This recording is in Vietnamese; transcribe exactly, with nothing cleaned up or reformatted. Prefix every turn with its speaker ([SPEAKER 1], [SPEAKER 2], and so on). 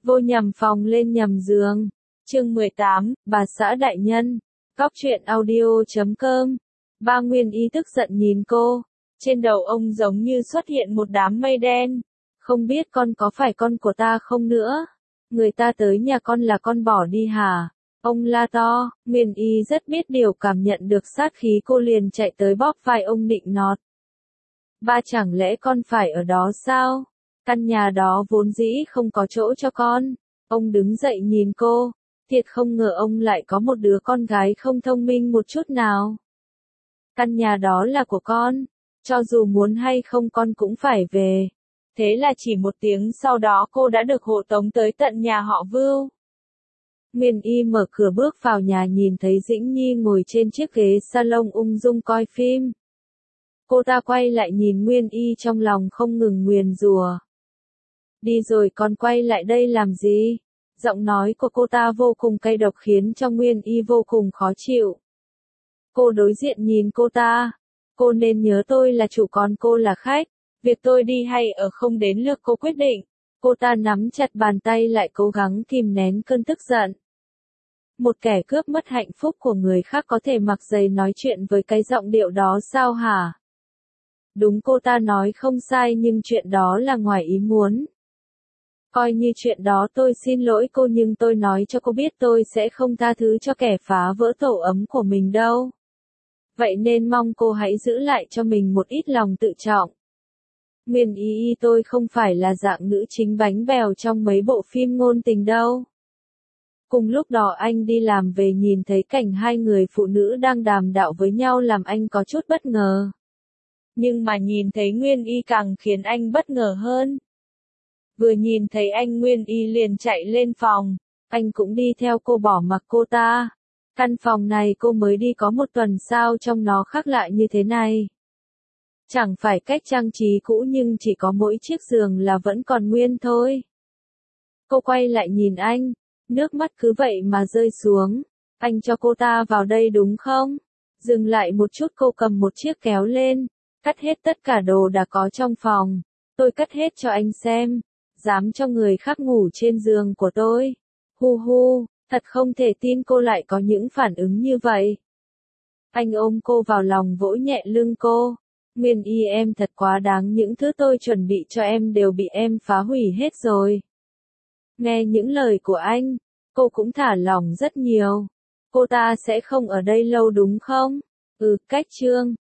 [SPEAKER 1] Vô nhầm phòng lên nhầm giường. Chương mười tám, bà xã đại nhân. Góc truyện audio chấm com. Ba Nguyên Y tức giận nhìn cô. Trên đầu ông giống như xuất hiện một đám mây đen. Không biết con có phải con của ta không nữa? Người ta tới nhà con là con bỏ đi hả? Ông la to. Nguyên Y rất biết điều, cảm nhận được sát khí cô liền chạy tới bóp vai ông nịnh nọt. Ba, chẳng lẽ con phải ở đó sao? Căn nhà đó vốn dĩ không có chỗ cho con. Ông đứng dậy nhìn cô. Thiệt không ngờ ông lại có một đứa con gái không thông minh một chút nào. Căn nhà đó là của con. Cho dù muốn hay không con cũng phải về. Thế là chỉ một tiếng sau đó cô đã được hộ tống tới tận nhà họ Vưu. Nguyên Y mở cửa bước vào nhà, nhìn thấy Dĩnh Nhi ngồi trên chiếc ghế salon ung dung coi phim. Cô ta quay lại nhìn Nguyên Y, trong lòng không ngừng nguyền rủa. Đi rồi còn quay lại đây làm gì? Giọng nói của cô ta vô cùng cay độc khiến cho Nguyên Y vô cùng khó chịu. Cô đối diện nhìn cô ta. Cô nên nhớ tôi là chủ còn cô là khách. Việc tôi đi hay ở không đến lượt cô quyết định. Cô ta nắm chặt bàn tay lại, cố gắng kìm nén cơn tức giận. Một kẻ cướp mất hạnh phúc của người khác có thể mặc giày nói chuyện với cái giọng điệu đó sao hả? Đúng, cô ta nói không sai, nhưng chuyện đó là ngoài ý muốn. Coi như chuyện đó tôi xin lỗi cô, nhưng tôi nói cho cô biết tôi sẽ không tha thứ cho kẻ phá vỡ tổ ấm của mình đâu. Vậy nên mong cô hãy giữ lại cho mình một ít lòng tự trọng. Nguyên Y, tôi không phải là dạng nữ chính bánh bèo trong mấy bộ phim ngôn tình đâu. Cùng lúc đó anh đi làm về nhìn thấy cảnh hai người phụ nữ đang đàm đạo với nhau làm anh có chút bất ngờ. Nhưng mà nhìn thấy Nguyên Y càng khiến anh bất ngờ hơn. Vừa nhìn thấy anh, Nguyên Y liền chạy lên phòng. Anh cũng đi theo cô, bỏ mặc cô ta. Căn phòng này cô mới đi có một tuần sao trong nó khác lạ như thế này? Chẳng phải cách trang trí cũ nhưng chỉ có mỗi chiếc giường là vẫn còn nguyên thôi. Cô quay lại nhìn anh. Nước mắt cứ vậy mà rơi xuống. Anh cho cô ta vào đây đúng không? Dừng lại một chút, cô cầm một chiếc kéo lên. Cắt hết tất cả đồ đã có trong phòng. Tôi cắt hết cho anh xem. Dám cho người khác ngủ trên giường của tôi. Hu hu, thật không thể tin cô lại có những phản ứng như vậy. Anh ôm cô vào lòng, vỗ nhẹ lưng cô. Nguyên Y, em thật quá đáng, những thứ tôi chuẩn bị cho em đều bị em phá hủy hết rồi. Nghe những lời của anh, cô cũng thả lỏng rất nhiều. Cô ta sẽ không ở đây lâu đúng không? Ừ, cách chương.